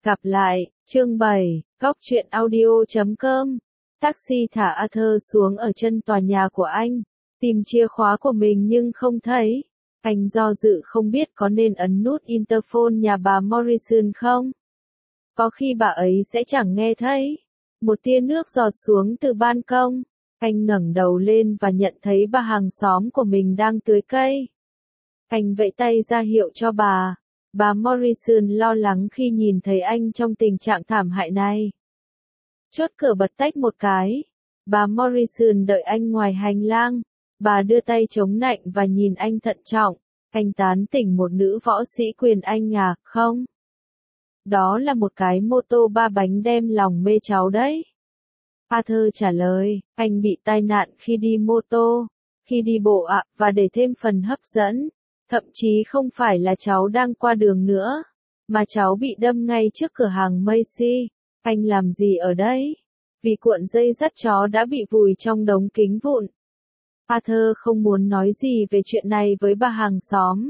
Gặp lại, chương 7, góc truyện audio.com. Taxi thả Arthur xuống ở chân tòa nhà của anh, tìm chìa khóa của mình nhưng không thấy. Anh do dự không biết có nên ấn nút interphone nhà bà Morrison không. Có khi bà ấy sẽ chẳng nghe thấy. Một tia nước giọt xuống từ ban công. Anh ngẩng đầu lên và nhận thấy bà hàng xóm của mình đang tưới cây. Anh vẫy tay ra hiệu cho bà. Bà Morrison lo lắng khi nhìn thấy anh trong tình trạng thảm hại này. Chốt cửa bật tách một cái. Bà Morrison đợi anh ngoài hành lang. Bà đưa tay chống nạnh và nhìn anh thận trọng. Anh tán tỉnh một nữ võ sĩ quyền Anh à, không? Đó là một cái mô tô 3 bánh đem lòng mê cháu đấy. Arthur trả lời, anh bị tai nạn khi đi mô tô, khi đi bộ ạ, và để thêm phần hấp dẫn, thậm chí không phải là cháu đang qua đường nữa, mà cháu bị đâm ngay trước cửa hàng Macy. Anh làm gì ở đây? Vì cuộn dây dắt chó đã bị vùi trong đống kính vụn. Arthur không muốn nói gì về chuyện này với bà hàng xóm.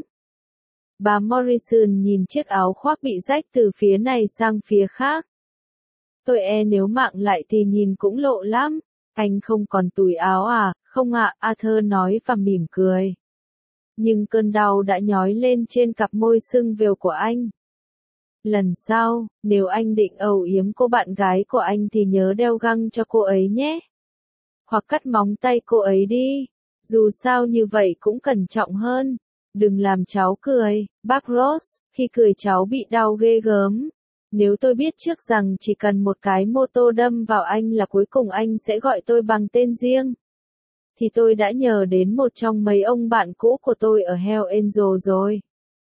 Bà Morrison nhìn chiếc áo khoác bị rách từ phía này sang phía khác. Tôi nếu mạng lại thì nhìn cũng lộ lắm. Anh không còn túi áo à? Không ạ, Arthur nói và mỉm cười. Nhưng cơn đau đã nhói lên trên cặp môi sưng vèo của anh. Lần sau, nếu anh định âu yếm cô bạn gái của anh thì nhớ đeo găng cho cô ấy nhé. Hoặc cắt móng tay cô ấy đi. Dù sao như vậy cũng cẩn trọng hơn. Đừng làm cháu cười, bác Ross, khi cười cháu bị đau ghê gớm. Nếu tôi biết trước rằng chỉ cần một cái mô tô đâm vào anh là cuối cùng anh sẽ gọi tôi bằng tên riêng, thì tôi đã nhờ đến một trong mấy ông bạn cũ của tôi ở Hell Angel rồi.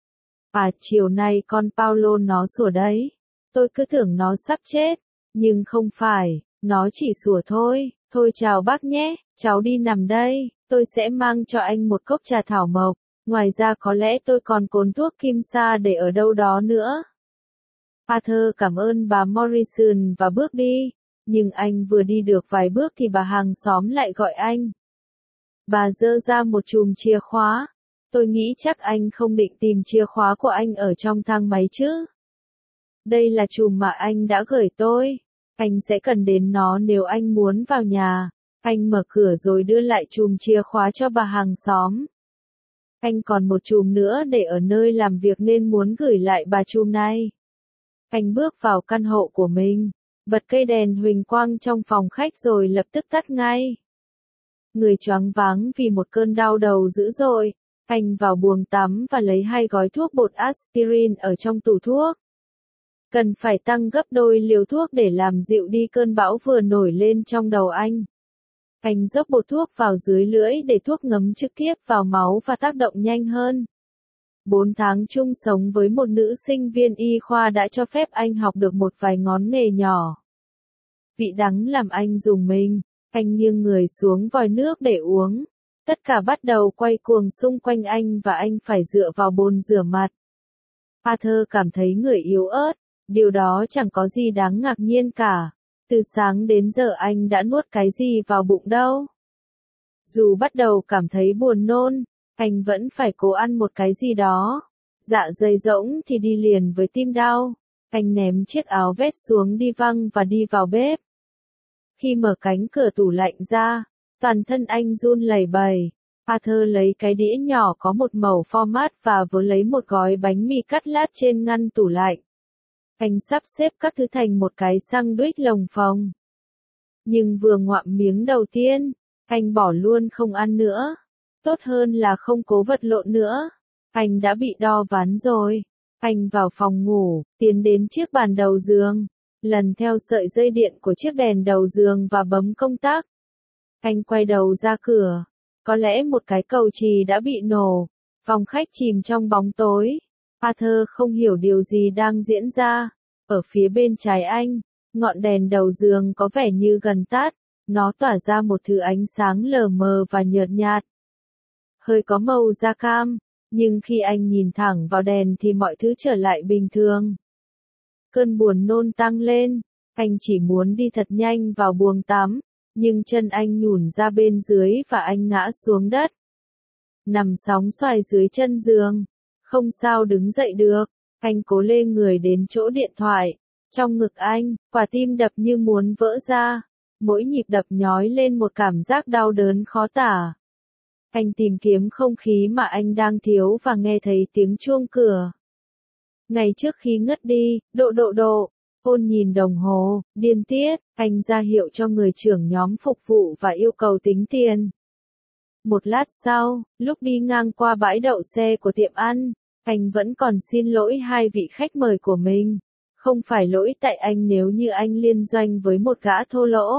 Chiều nay con Paulo nó sủa đấy. Tôi cứ tưởng nó sắp chết, nhưng không phải, nó chỉ sủa thôi. Thôi chào bác nhé, cháu đi nằm đây, tôi sẽ mang cho anh một cốc trà thảo mộc. Ngoài ra có lẽ tôi còn cồn thuốc kim sa để ở đâu đó nữa. Arthur cảm ơn bà Morrison và bước đi, nhưng anh vừa đi được vài bước thì bà hàng xóm lại gọi anh. Bà giơ ra một chùm chìa khóa. Tôi nghĩ chắc anh không định tìm chìa khóa của anh ở trong thang máy chứ. Đây là chùm mà anh đã gửi tôi. Anh sẽ cần đến nó nếu anh muốn vào nhà. Anh mở cửa rồi đưa lại chùm chìa khóa cho bà hàng xóm. Anh còn một chùm nữa để ở nơi làm việc nên muốn gửi lại bà chùm này. Anh bước vào căn hộ của mình, bật cây đèn huỳnh quang trong phòng khách rồi lập tức tắt ngay. Người choáng váng vì một cơn đau đầu dữ dội, anh vào buồng tắm và lấy 2 gói thuốc bột aspirin ở trong tủ thuốc. Cần phải tăng gấp đôi liều thuốc để làm dịu đi cơn bão vừa nổi lên trong đầu anh. Anh dốc bột thuốc vào dưới lưỡi để thuốc ngấm trực tiếp vào máu và tác động nhanh hơn. 4 tháng chung sống với một nữ sinh viên y khoa đã cho phép anh học được một vài ngón nghề nhỏ. Vị đắng làm anh rùng mình, anh nghiêng người xuống vòi nước để uống. Tất cả bắt đầu quay cuồng xung quanh anh và anh phải dựa vào bồn rửa mặt. Arthur cảm thấy người yếu ớt, điều đó chẳng có gì đáng ngạc nhiên cả. Từ sáng đến giờ anh đã nuốt cái gì vào bụng đâu. Dù bắt đầu cảm thấy buồn nôn, anh vẫn phải cố ăn một cái gì đó. Dạ dày rỗng thì đi liền với tim đau. Anh ném chiếc áo vest xuống đi văng và đi vào bếp. Khi mở cánh cửa tủ lạnh ra, toàn thân anh run lẩy bẩy. Arthur lấy cái đĩa nhỏ có một màu format và vừa lấy một gói bánh mì cắt lát trên ngăn tủ lạnh. Anh sắp xếp các thứ thành một cái sandwich lồng phồng. Nhưng vừa ngoạm miếng đầu tiên, anh bỏ luôn không ăn nữa. Tốt hơn là không cố vật lộn nữa. Anh đã bị đo ván rồi. Anh vào phòng ngủ, tiến đến chiếc bàn đầu giường, lần theo sợi dây điện của chiếc đèn đầu giường và bấm công tắc. Anh quay đầu ra cửa. Có lẽ một cái cầu chì đã bị nổ. Phòng khách chìm trong bóng tối. Arthur không hiểu điều gì đang diễn ra. Ở phía bên trái anh, ngọn đèn đầu giường có vẻ như gần tắt. Nó tỏa ra một thứ ánh sáng lờ mờ và nhợt nhạt. Hơi có màu da cam, nhưng khi anh nhìn thẳng vào đèn thì mọi thứ trở lại bình thường. Cơn buồn nôn tăng lên, anh chỉ muốn đi thật nhanh vào buồng tắm, nhưng chân anh nhủn ra bên dưới và anh ngã xuống đất. Nằm sóng xoài dưới chân giường, không sao đứng dậy được, anh cố lê người đến chỗ điện thoại, Trong ngực anh, quả tim đập như muốn vỡ ra. Mỗi nhịp đập nhói lên một cảm giác đau đớn khó tả. Anh tìm kiếm không khí mà anh đang thiếu và nghe thấy tiếng chuông cửa. Ngày trước khi ngất đi, độ. Ôn nhìn đồng hồ, điên tiết, anh ra hiệu cho người trưởng nhóm phục vụ và yêu cầu tính tiền. Một lát sau, lúc đi ngang qua bãi đậu xe của tiệm ăn, anh vẫn còn xin lỗi hai vị khách mời của mình. Không phải lỗi tại anh nếu như anh liên doanh với một gã thô lỗ.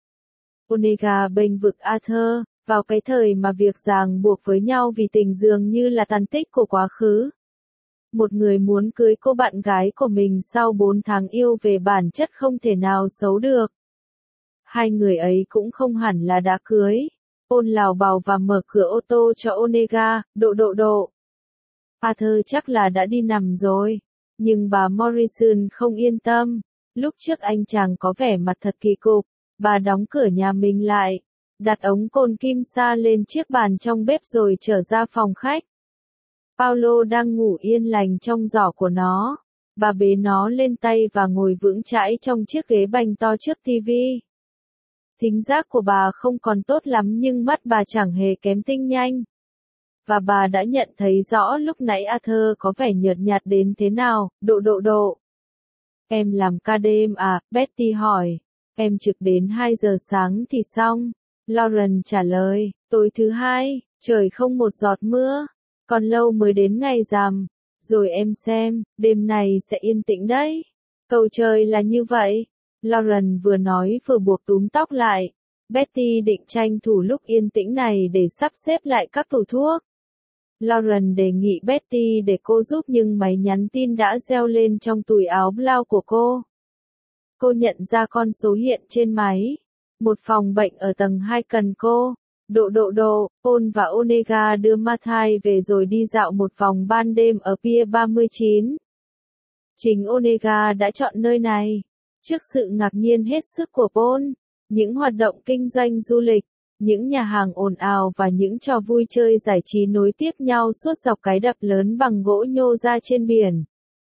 Onega bênh vực Arthur, vào cái thời mà việc ràng buộc với nhau vì tình dường như là tàn tích của quá khứ. Một người muốn cưới cô bạn gái của mình sau 4 tháng yêu về bản chất không thể nào xấu được. Hai người ấy cũng không hẳn là đã cưới. Ôn lào bào và mở cửa ô tô cho Onega, độ. Arthur chắc là đã đi nằm rồi. Nhưng bà Morrison không yên tâm. Lúc trước anh chàng có vẻ mặt thật kỳ cục. Bà đóng cửa nhà mình lại. Đặt ống cồn kim sa lên chiếc bàn trong bếp rồi trở ra phòng khách. Paulo đang ngủ yên lành trong giỏ của nó. Bà bế nó lên tay và ngồi vững chãi trong chiếc ghế bành to trước tivi. Thính giác của bà không còn tốt lắm nhưng mắt bà chẳng hề kém tinh nhanh. Và bà đã nhận thấy rõ lúc nãy Arthur có vẻ nhợt nhạt đến thế nào, độ. Em làm ca đêm à, Betty hỏi. Em trực đến 2 giờ sáng thì xong. Lauren trả lời, tối thứ Hai, trời không một giọt mưa. Còn lâu mới đến ngày rằm. Rồi em xem, đêm này sẽ yên tĩnh đấy. Cầu trời là như vậy. Lauren vừa nói vừa buộc túm tóc lại. Betty định tranh thủ lúc yên tĩnh này để sắp xếp lại các tủ thuốc. Lauren đề nghị Betty để cô giúp nhưng máy nhắn tin đã reo lên trong túi áo blau của cô. Cô nhận ra con số hiện trên máy. Một phòng bệnh ở tầng 2 cần cô. Độ, Paul và Onega đưa Mathai về rồi đi dạo một vòng ban đêm ở Pier 39. Chính Onega đã chọn nơi này. Trước sự ngạc nhiên hết sức của Paul, những hoạt động kinh doanh du lịch, những nhà hàng ồn ào và những trò vui chơi giải trí nối tiếp nhau suốt dọc cái đập lớn bằng gỗ nhô ra trên biển.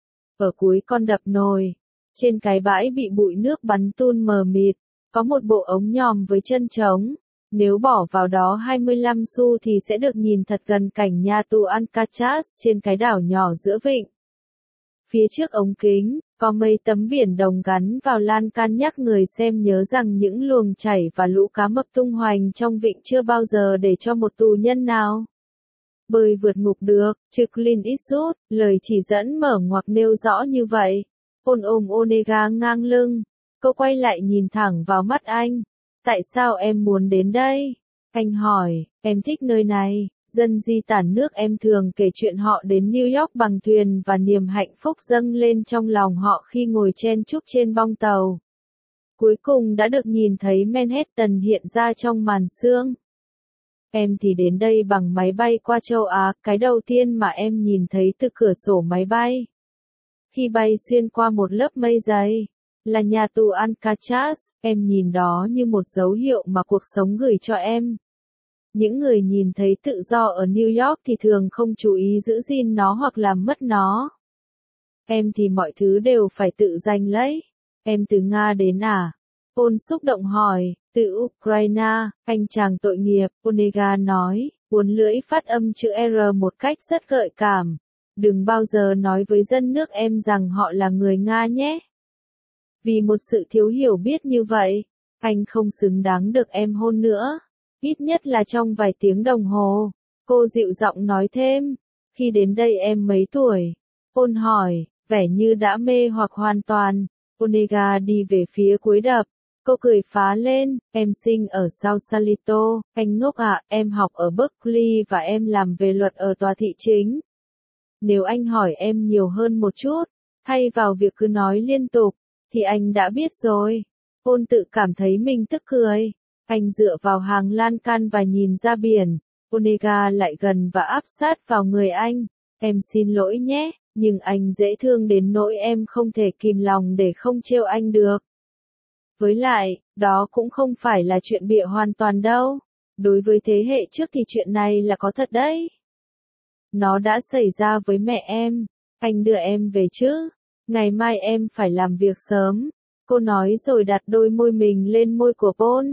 Ở cuối con đập nồi, trên cái bãi bị bụi nước bắn tun mờ mịt, có một bộ ống nhòm với chân trống. Nếu bỏ vào đó 25 xu thì sẽ được nhìn thật gần cảnh nhà tù Alcatraz trên cái đảo nhỏ giữa vịnh. Phía trước ống kính, có mấy tấm biển đồng gắn vào lan can nhắc người xem nhớ rằng những luồng chảy và lũ cá mập tung hoành trong vịnh chưa bao giờ để cho một tù nhân nào bơi vượt ngục được, trừ Clint Eastwood, lời chỉ dẫn mở ngoặc nêu rõ như vậy. Paul ôm Onega ngang lưng, cô quay lại nhìn thẳng vào mắt anh. Tại sao em muốn đến đây? Anh hỏi, em thích nơi này. Dân di tản nước em thường kể chuyện họ đến New York bằng thuyền và niềm hạnh phúc dâng lên trong lòng họ khi ngồi chen chúc trên bong tàu. Cuối cùng đã được nhìn thấy Manhattan hiện ra trong màn sương. Em thì đến đây bằng máy bay qua châu Á, cái đầu tiên mà em nhìn thấy từ cửa sổ máy bay. Khi bay xuyên qua một lớp mây dày, là nhà tù Alcatraz, em nhìn đó như một dấu hiệu mà cuộc sống gửi cho em. Những người nhìn thấy tự do ở New York thì thường không chú ý giữ gìn nó hoặc làm mất nó. Em thì mọi thứ đều phải tự giành lấy. Em từ Nga đến à? Paul xúc động hỏi, từ Ukraine, anh chàng tội nghiệp, Onega nói, uốn lưỡi phát âm chữ R một cách rất gợi cảm. Đừng bao giờ nói với dân nước em rằng họ là người Nga nhé. Vì một sự thiếu hiểu biết như vậy, anh không xứng đáng được em hôn nữa. Ít nhất là trong vài tiếng đồng hồ. Cô dịu giọng nói thêm. Khi đến đây em mấy tuổi? Paul hỏi, vẻ như đã mê hoặc hoàn toàn. Onega đi về phía cuối đập. Cô cười phá lên, em sinh ở Sausalito, anh ngốc ạ, em học ở Berkeley và em làm về luật ở tòa thị chính. Nếu anh hỏi em nhiều hơn một chút, thay vào việc cứ nói liên tục, thì anh đã biết rồi. Paul tự cảm thấy mình tức cười. Anh dựa vào hàng lan can và nhìn ra biển. Onega lại gần và áp sát vào người anh. Em xin lỗi nhé, nhưng anh dễ thương đến nỗi em không thể kìm lòng để không trêu anh được. Với lại, đó cũng không phải là chuyện bịa hoàn toàn đâu. Đối với thế hệ trước thì chuyện này là có thật đấy. Nó đã xảy ra với mẹ em. Anh đưa em về chứ? Ngày mai em phải làm việc sớm. Cô nói rồi đặt đôi môi mình lên môi của Paul.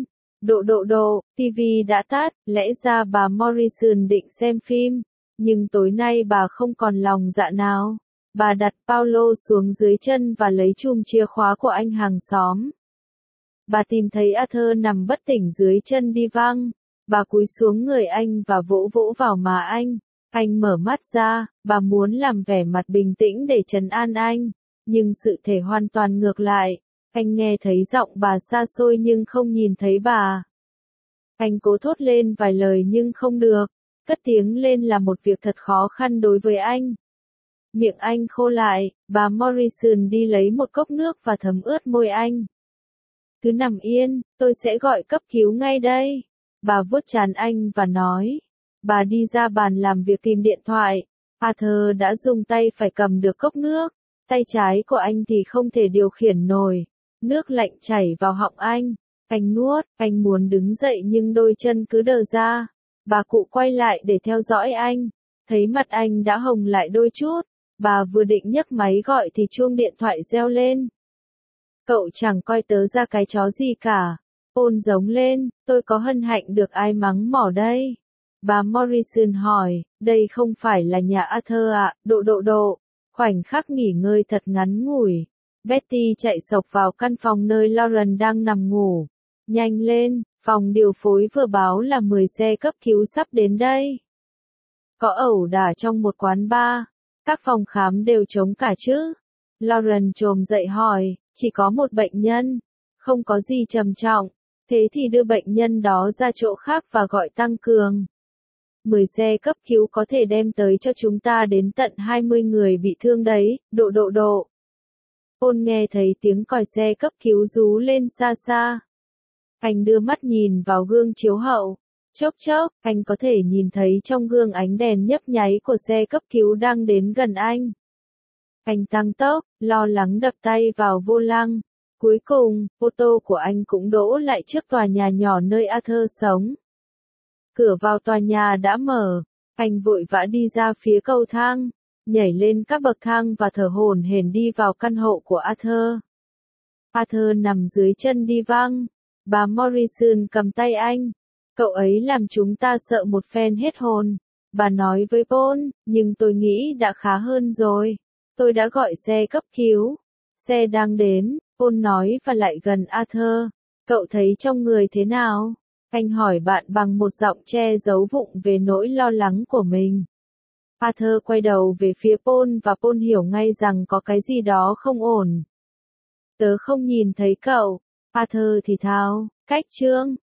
TV đã tắt, lẽ ra bà Morrison định xem phim. Nhưng tối nay bà không còn lòng dạ nào. Bà đặt Paulo xuống dưới chân và lấy chùm chìa khóa của anh hàng xóm. Bà tìm thấy Arthur nằm bất tỉnh dưới chân đi văng. Bà cúi xuống người anh và vỗ vỗ vào má anh. Anh mở mắt ra, bà muốn làm vẻ mặt bình tĩnh để trấn an anh. Nhưng sự thể hoàn toàn ngược lại. Anh nghe thấy giọng bà xa xôi nhưng không nhìn thấy bà. Anh cố thốt lên vài lời nhưng không được. Cất tiếng lên là một việc thật khó khăn đối với anh. Miệng anh khô lại, bà Morrison đi lấy một cốc nước và thấm ướt môi anh. Cứ nằm yên, tôi sẽ gọi cấp cứu ngay đây. Bà vuốt trán anh và nói. Bà đi ra bàn làm việc tìm điện thoại. Arthur đã dùng tay phải cầm được cốc nước. Tay trái của anh thì không thể điều khiển nổi. Nước lạnh chảy vào họng anh. Anh nuốt, anh muốn đứng dậy nhưng đôi chân cứ đờ ra. Bà cụ quay lại để theo dõi anh. Thấy mặt anh đã hồng lại đôi chút. Bà vừa định nhấc máy gọi thì chuông điện thoại reo lên. Cậu chẳng coi tớ ra cái chó gì cả. Paul giống lên, tôi có hân hạnh được ai mắng mỏ đây. Bà Morrison hỏi, đây không phải là nhà Arthur ạ, Khoảnh khắc nghỉ ngơi thật ngắn ngủi. Betty chạy xộc vào căn phòng nơi Lauren đang nằm ngủ. Nhanh lên, phòng điều phối vừa báo là 10 xe cấp cứu sắp đến đây. Có ẩu đả trong một quán bar. Các phòng khám đều trống cả chứ. Lauren chồm dậy hỏi, chỉ có một bệnh nhân. Không có gì trầm trọng. Thế thì đưa bệnh nhân đó ra chỗ khác và gọi tăng cường. 10 xe cấp cứu có thể đem tới cho chúng ta đến tận 20 người bị thương đấy, Paul nghe thấy tiếng còi xe cấp cứu rú lên xa xa. Anh đưa mắt nhìn vào gương chiếu hậu. Chốc chốc, anh có thể nhìn thấy trong gương ánh đèn nhấp nháy của xe cấp cứu đang đến gần anh. Anh tăng tốc, lo lắng đập tay vào vô lăng. Cuối cùng, ô tô của anh cũng đỗ lại trước tòa nhà nhỏ nơi Arthur sống. Cửa vào tòa nhà đã mở. Anh vội vã đi ra phía cầu thang, nhảy lên các bậc thang và thở hổn hển đi vào căn hộ của Arthur. Arthur nằm dưới chân đi văng. Bà Morrison cầm tay anh. Cậu ấy làm chúng ta sợ một phen hết hồn. Bà nói với Paul, nhưng tôi nghĩ đã khá hơn rồi. Tôi đã gọi xe cấp cứu. Xe đang đến, Paul nói và lại gần Arthur. Cậu thấy trong người thế nào? Anh hỏi bạn bằng một giọng che giấu vụng về nỗi lo lắng của mình. Arthur quay đầu về phía Paul và Paul hiểu ngay rằng có cái gì đó không ổn. Tớ không nhìn thấy cậu. Arthur thì thào, cách trương.